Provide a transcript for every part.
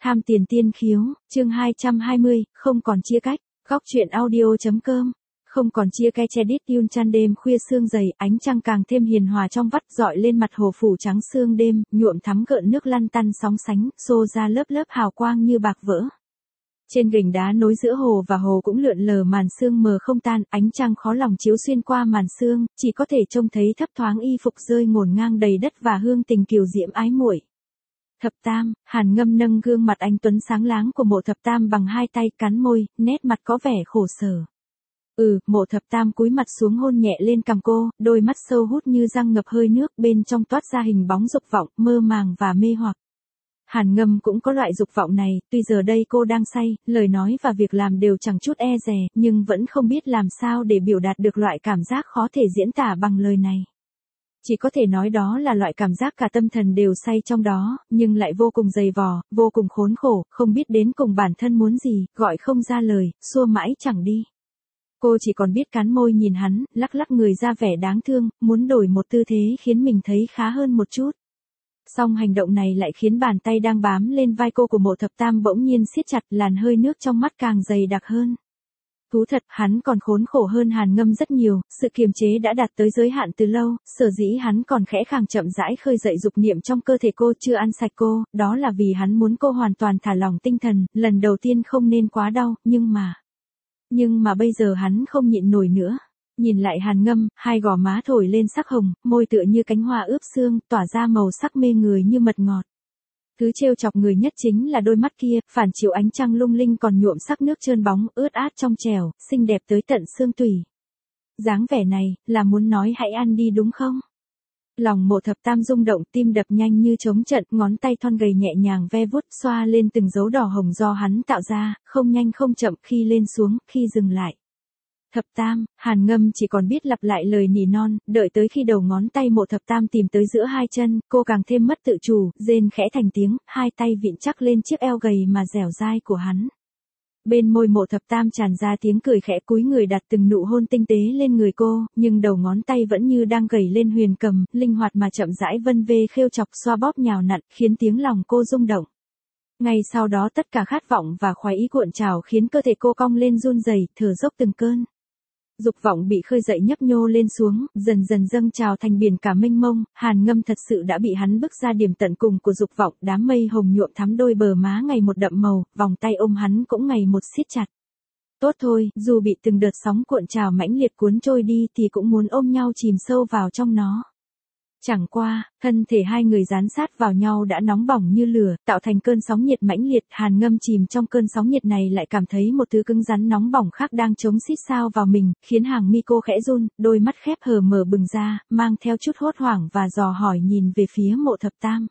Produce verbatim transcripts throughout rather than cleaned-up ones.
Tham tiền tiên khiếu, chương hai trăm hai mươi, không còn chia cách, góc truyện audio.com. Không còn chia cách che đít yun chan đêm khuya sương dày, ánh trăng càng thêm hiền hòa trong vắt dọi lên mặt hồ phủ trắng sương đêm, nhuộm thắm gợn nước lăn tăn sóng sánh, xô ra lớp lớp hào quang như bạc vỡ. Trên gành đá nối giữa hồ và hồ cũng lượn lờ màn sương mờ không tan, ánh trăng khó lòng chiếu xuyên qua màn sương, chỉ có thể trông thấy thấp thoáng y phục rơi ngổn ngang đầy đất và hương tình kiều diễm ái muội. Thập Tam, Hàn Ngâm nâng gương mặt anh tuấn sáng láng của Mộ Thập Tam bằng hai tay, cắn môi, nét mặt có vẻ khổ sở. Ừ, Mộ Thập Tam cúi mặt xuống hôn nhẹ lên cằm cô, đôi mắt sâu hút như răng ngập hơi nước, bên trong toát ra hình bóng dục vọng, mơ màng và mê hoặc. Hàn Ngâm cũng có loại dục vọng này, tuy giờ đây cô đang say, lời nói và việc làm đều chẳng chút e dè, nhưng vẫn không biết làm sao để biểu đạt được loại cảm giác khó thể diễn tả bằng lời này. Chỉ có thể nói đó là loại cảm giác cả tâm thần đều say trong đó, nhưng lại vô cùng dày vò, vô cùng khốn khổ, không biết đến cùng bản thân muốn gì, gọi không ra lời, xua mãi chẳng đi. Cô chỉ còn biết cắn môi nhìn hắn, lắc lắc người ra vẻ đáng thương, muốn đổi một tư thế khiến mình thấy khá hơn một chút. Song hành động này lại khiến bàn tay đang bám lên vai cô của Mộ Thập Tam bỗng nhiên siết chặt, làn hơi nước trong mắt càng dày đặc hơn. Thú thật, hắn còn khốn khổ hơn Hàn Ngâm rất nhiều, sự kiềm chế đã đạt tới giới hạn từ lâu, sở dĩ hắn còn khẽ khàng chậm rãi khơi dậy dục niệm trong cơ thể cô, chưa ăn sạch cô, đó là vì hắn muốn cô hoàn toàn thả lỏng tinh thần, lần đầu tiên không nên quá đau, nhưng mà... Nhưng mà bây giờ hắn không nhịn nổi nữa. Nhìn lại Hàn Ngâm, hai gò má thổi lên sắc hồng, môi tựa như cánh hoa ướp sương, tỏa ra màu sắc mê người như mật ngọt. Thứ trêu chọc người nhất chính là đôi mắt kia, phản chiếu ánh trăng lung linh còn nhuộm sắc nước trơn bóng, ướt át trong trẻo, xinh đẹp tới tận xương tủy. Dáng vẻ này, là muốn nói hãy ăn đi đúng không? Lòng Mộ Thập Tam rung động, tim đập nhanh như trống trận, ngón tay thon gầy nhẹ nhàng ve vuốt, xoa lên từng dấu đỏ hồng do hắn tạo ra, không nhanh không chậm, khi lên xuống, khi dừng lại. Thập Tam, Hàn Ngâm chỉ còn biết lặp lại lời nỉ non, đợi tới khi đầu ngón tay Mộ Thập Tam tìm tới giữa hai chân, cô càng thêm mất tự chủ, rên khẽ thành tiếng, hai tay vịn chắc lên chiếc eo gầy mà dẻo dai của hắn. Bên môi Mộ Thập Tam tràn ra tiếng cười khẽ, cúi người đặt từng nụ hôn tinh tế lên người cô, nhưng đầu ngón tay vẫn như đang gẩy lên huyền cầm, linh hoạt mà chậm rãi vân vê khêu chọc xoa bóp nhào nặn, khiến tiếng lòng cô rung động. Ngay sau đó tất cả khát vọng và khoái ý cuộn trào khiến cơ thể cô cong lên run rẩy, thở dốc từng cơn. Dục vọng bị khơi dậy nhấp nhô lên xuống, dần dần dâng trào thành biển cả mênh mông, Hàn Ngâm thật sự đã bị hắn bức ra điểm tận cùng của dục vọng, đám mây hồng nhuộm thắm đôi bờ má ngày một đậm màu, vòng tay ôm hắn cũng ngày một siết chặt. Tốt thôi, dù bị từng đợt sóng cuộn trào mãnh liệt cuốn trôi đi thì cũng muốn ôm nhau chìm sâu vào trong nó. Chẳng qua, thân thể hai người dán sát vào nhau đã nóng bỏng như lửa, tạo thành cơn sóng nhiệt mãnh liệt, Hàn Ngâm chìm trong cơn sóng nhiệt này lại cảm thấy một thứ cứng rắn nóng bỏng khác đang chống xít sao vào mình, khiến hàng mi cô khẽ run, đôi mắt khép hờ mở bừng ra, mang theo chút hốt hoảng và dò hỏi nhìn về phía Mộ Thập Tam.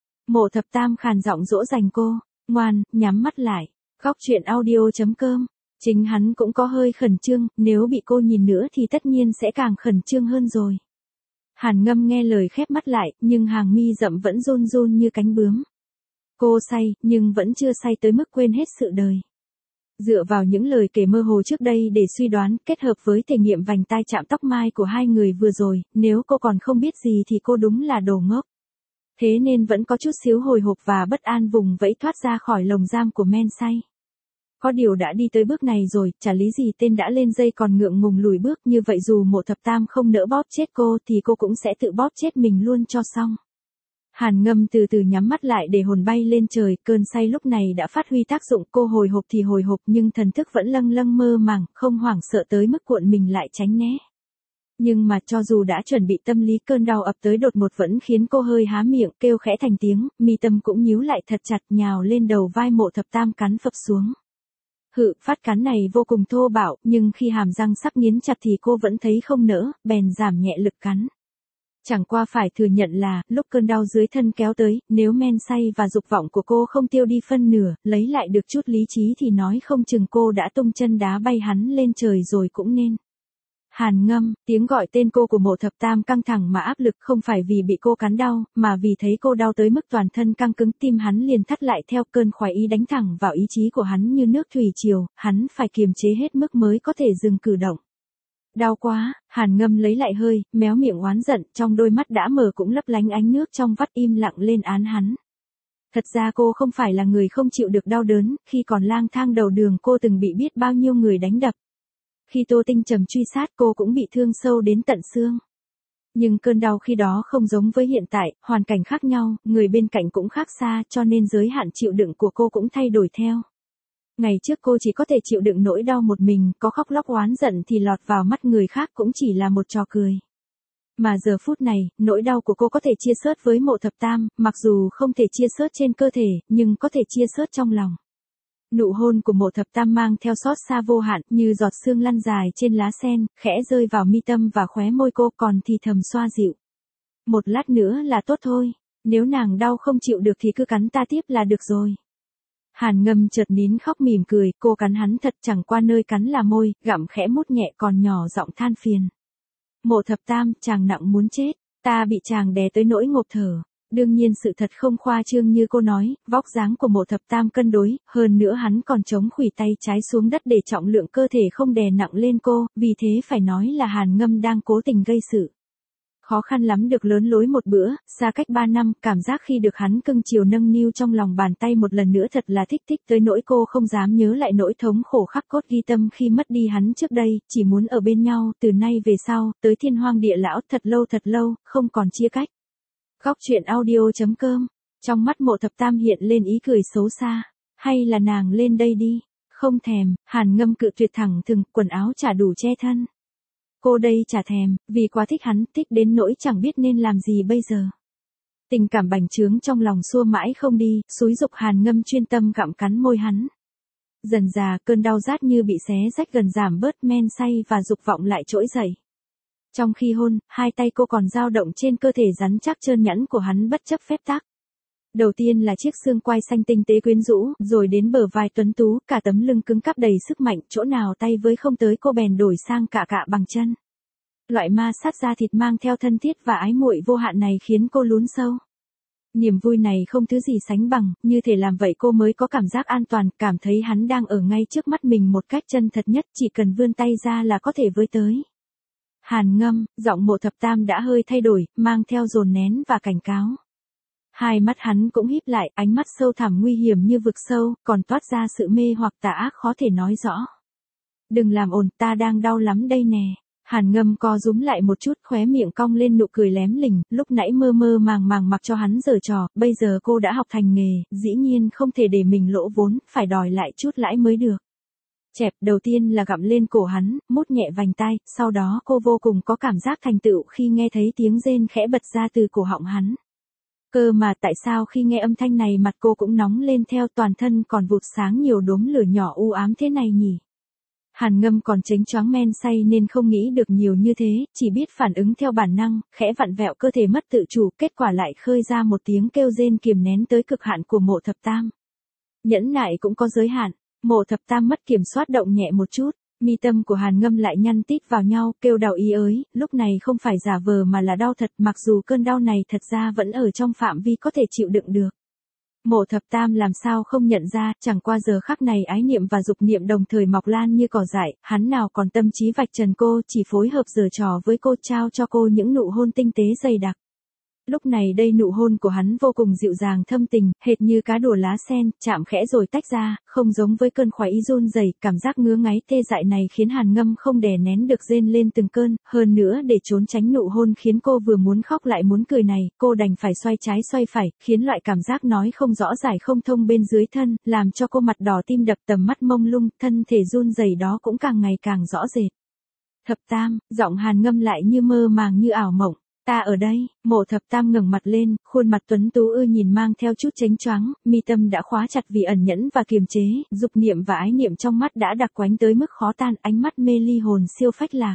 Mộ Thập Tam khàn giọng dỗ dành cô, ngoan, nhắm mắt lại, góc truyện audio.com. Chính hắn cũng có hơi khẩn trương, nếu bị cô nhìn nữa thì tất nhiên sẽ càng khẩn trương hơn rồi. Hàn Ngâm nghe lời khép mắt lại, nhưng hàng mi rậm vẫn run run như cánh bướm. Cô say, nhưng vẫn chưa say tới mức quên hết sự đời. Dựa vào những lời kể mơ hồ trước đây để suy đoán, kết hợp với thể nghiệm vành tai chạm tóc mai của hai người vừa rồi, nếu cô còn không biết gì thì cô đúng là đồ ngốc. Thế nên vẫn có chút xíu hồi hộp và bất an vùng vẫy thoát ra khỏi lồng giam của men say. Có điều đã đi tới bước này rồi, chả lý gì tên đã lên dây còn ngượng ngùng lùi bước, như vậy dù Mộ Thập Tam không nỡ bóp chết cô thì cô cũng sẽ tự bóp chết mình luôn cho xong. Hàn Ngâm từ từ nhắm mắt lại để hồn bay lên trời, cơn say lúc này đã phát huy tác dụng, cô hồi hộp thì hồi hộp nhưng thần thức vẫn lâng lâng mơ màng, không hoảng sợ tới mức cuộn mình lại tránh né. Nhưng mà cho dù đã chuẩn bị tâm lý, cơn đau ập tới đột ngột vẫn khiến cô hơi há miệng, kêu khẽ thành tiếng, mi tâm cũng nhíu lại thật chặt, nhào lên đầu vai Mộ Thập Tam cắn phập xuống. Hự, phát cắn này vô cùng thô bạo, nhưng khi hàm răng sắp nghiến chặt thì cô vẫn thấy không nỡ, bèn giảm nhẹ lực cắn. Chẳng qua phải thừa nhận là, lúc cơn đau dưới thân kéo tới, nếu men say và dục vọng của cô không tiêu đi phân nửa, lấy lại được chút lý trí thì nói không chừng cô đã tung chân đá bay hắn lên trời rồi cũng nên. Hàn Ngâm, tiếng gọi tên cô của Mộ Thập Tam căng thẳng mà áp lực, không phải vì bị cô cắn đau, mà vì thấy cô đau tới mức toàn thân căng cứng, tim hắn liền thắt lại theo, cơn khoái ý đánh thẳng vào ý chí của hắn như nước thủy triều, hắn phải kiềm chế hết mức mới có thể dừng cử động. Đau quá, Hàn Ngâm lấy lại hơi, méo miệng oán giận, trong đôi mắt đã mở cũng lấp lánh ánh nước trong vắt, im lặng lên án hắn. Thật ra cô không phải là người không chịu được đau đớn, khi còn lang thang đầu đường cô từng bị biết bao nhiêu người đánh đập. Khi Tô Tinh Trầm truy sát cô cũng bị thương sâu đến tận xương. Nhưng cơn đau khi đó không giống với hiện tại, hoàn cảnh khác nhau, người bên cạnh cũng khác xa, cho nên giới hạn chịu đựng của cô cũng thay đổi theo. Ngày trước cô chỉ có thể chịu đựng nỗi đau một mình, có khóc lóc oán giận thì lọt vào mắt người khác cũng chỉ là một trò cười. Mà giờ phút này, nỗi đau của cô có thể chia sớt với Mộ Thập Tam, mặc dù không thể chia sớt trên cơ thể, nhưng có thể chia sớt trong lòng. Nụ hôn của Mộ Thập Tam mang theo xót xa vô hạn, như giọt sương lăn dài trên lá sen, khẽ rơi vào mi tâm và khóe môi cô, còn thì thầm xoa dịu. Một lát nữa là tốt thôi, nếu nàng đau không chịu được thì cứ cắn ta tiếp là được rồi. Hàn Ngâm chợt nín khóc mỉm cười, cô cắn hắn thật, chẳng qua nơi cắn là môi, gặm khẽ mút nhẹ, còn nhỏ giọng than phiền. Mộ Thập Tam, chàng nặng muốn chết, ta bị chàng đè tới nỗi ngộp thở. Đương nhiên sự thật không khoa trương như cô nói, vóc dáng của Mộ Thập Tam cân đối, hơn nữa hắn còn chống khuỷu tay trái xuống đất để trọng lượng cơ thể không đè nặng lên cô, vì thế phải nói là Hàn Ngâm đang cố tình gây sự. Khó khăn lắm được lớn lối một bữa, xa cách ba năm, cảm giác khi được hắn cưng chiều nâng niu trong lòng bàn tay một lần nữa thật là thích thích tới nỗi cô không dám nhớ lại nỗi thống khổ khắc cốt ghi tâm khi mất đi hắn trước đây, chỉ muốn ở bên nhau, từ nay về sau, tới thiên hoang địa lão, thật lâu thật lâu, không còn chia cách. Góc truyện audio.com, trong mắt Mộ Thập Tam hiện lên ý cười xấu xa, hay là nàng lên đây đi, không thèm, Hàn Ngâm cự tuyệt thẳng thừng, quần áo chả đủ che thân. Cô đây chả thèm, vì quá thích hắn, thích đến nỗi chẳng biết nên làm gì bây giờ. Tình cảm bành trướng trong lòng xua mãi không đi, xúi dục Hàn Ngâm chuyên tâm gặm cắn môi hắn. Dần dà cơn đau rát như bị xé rách gần giảm bớt, men say và dục vọng lại trỗi dậy. Trong khi hôn, hai tay cô còn dao động trên cơ thể rắn chắc trơn nhẵn của hắn bất chấp phép tắc. Đầu tiên là chiếc xương quai xanh tinh tế quyến rũ, rồi đến bờ vai tuấn tú, cả tấm lưng cứng cáp đầy sức mạnh, chỗ nào tay với không tới cô bèn đổi sang cả cạ bằng chân. Loại ma sát da thịt mang theo thân thiết và ái muội vô hạn này khiến cô lún sâu. Niềm vui này không thứ gì sánh bằng, như thể làm vậy cô mới có cảm giác an toàn, cảm thấy hắn đang ở ngay trước mắt mình một cách chân thật nhất, chỉ cần vươn tay ra là có thể với tới. Hàn Ngâm, giọng Mộ Thập Tam đã hơi thay đổi, mang theo dồn nén và cảnh cáo. Hai mắt hắn cũng híp lại, ánh mắt sâu thẳm nguy hiểm như vực sâu, còn toát ra sự mê hoặc tà ác khó thể nói rõ. Đừng làm ồn, ta đang đau lắm đây nè. Hàn Ngâm co rúm lại một chút, khóe miệng cong lên nụ cười lém lỉnh, lúc nãy mơ mơ màng màng mặc cho hắn giở trò, bây giờ cô đã học thành nghề, dĩ nhiên không thể để mình lỗ vốn, phải đòi lại chút lãi mới được. Chẹp, đầu tiên là gặm lên cổ hắn, mút nhẹ vành tai, sau đó cô vô cùng có cảm giác thành tựu khi nghe thấy tiếng rên khẽ bật ra từ cổ họng hắn. Cơ mà tại sao khi nghe âm thanh này mặt cô cũng nóng lên theo, toàn thân còn vụt sáng nhiều đốm lửa nhỏ u ám thế này nhỉ? Hàn Ngâm còn chánh choáng men say nên không nghĩ được nhiều như thế, chỉ biết phản ứng theo bản năng, khẽ vặn vẹo cơ thể mất tự chủ, kết quả lại khơi ra một tiếng kêu rên kiềm nén tới cực hạn của Mộ Thập Tam. Nhẫn nại cũng có giới hạn, Mộ Thập Tam mất kiểm soát động nhẹ một chút, mi tâm của Hàn Ngâm lại nhăn tít vào nhau, kêu đau ý ới, lúc này không phải giả vờ mà là đau thật, mặc dù cơn đau này thật ra vẫn ở trong phạm vi có thể chịu đựng được. Mộ Thập Tam làm sao không nhận ra, chẳng qua giờ khắc này ái niệm và dục niệm đồng thời mọc lan như cỏ dại, hắn nào còn tâm trí vạch trần cô, chỉ phối hợp giở trò với cô, trao cho cô những nụ hôn tinh tế dày đặc. Lúc này đây nụ hôn của hắn vô cùng dịu dàng thâm tình, hệt như cá đùa lá sen, chạm khẽ rồi tách ra, không giống với cơn khoái ý run rẩy, cảm giác ngứa ngáy tê dại này khiến Hàn Ngâm không đè nén được rên lên từng cơn, hơn nữa để trốn tránh nụ hôn khiến cô vừa muốn khóc lại muốn cười này, cô đành phải xoay trái xoay phải, khiến loại cảm giác nói không rõ giải không thông bên dưới thân, làm cho cô mặt đỏ tim đập, tầm mắt mông lung, thân thể run rẩy đó cũng càng ngày càng rõ rệt. Thập Tam, giọng Hàn Ngâm lại như mơ màng như ảo mộng. Ta ở đây, Mộ Thập Tam ngẩng mặt lên, khuôn mặt tuấn tú ưa nhìn mang theo chút chánh choáng, mi tâm đã khóa chặt vì ẩn nhẫn và kiềm chế, dục niệm và ái niệm trong mắt đã đặc quánh tới mức khó tan, ánh mắt mê ly hồn siêu phách lạc.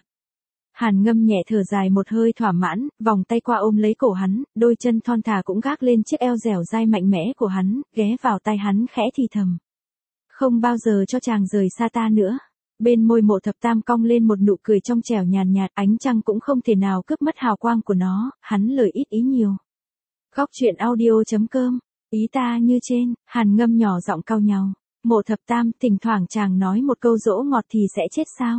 Hàn Ngâm nhẹ thở dài một hơi thỏa mãn, vòng tay qua ôm lấy cổ hắn, đôi chân thon thả cũng gác lên chiếc eo dẻo dai mạnh mẽ của hắn, ghé vào tai hắn khẽ thì thầm. Không bao giờ cho chàng rời xa ta nữa. Bên môi Mộ Thập Tam cong lên một nụ cười trong trẻo nhàn nhạt, ánh trăng cũng không thể nào cướp mất hào quang của nó, hắn lời ít ý nhiều. Góc truyện audio.com, ý ta như trên, Hàn Ngâm nhỏ giọng cau nhàu. Mộ Thập Tam, thỉnh thoảng chàng nói một câu dỗ ngọt thì sẽ chết sao?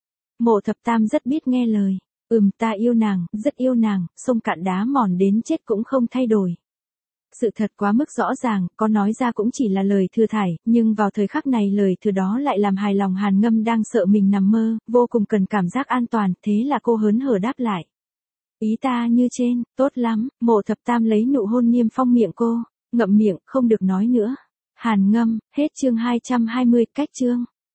Mộ Thập Tam rất biết nghe lời, ừm ta yêu nàng, rất yêu nàng, sông cạn đá mòn đến chết cũng không thay đổi. Sự thật quá mức rõ ràng, có nói ra cũng chỉ là lời thừa thải, nhưng vào thời khắc này lời thừa đó lại làm hài lòng Hàn Ngâm đang sợ mình nằm mơ, vô cùng cần cảm giác an toàn, thế là cô hớn hở đáp lại. Ý ta như trên, tốt lắm, Mộ Thập Tam lấy nụ hôn niêm phong miệng cô, ngậm miệng, không được nói nữa. Hàn Ngâm, hết chương hai trăm hai mươi, cách chương.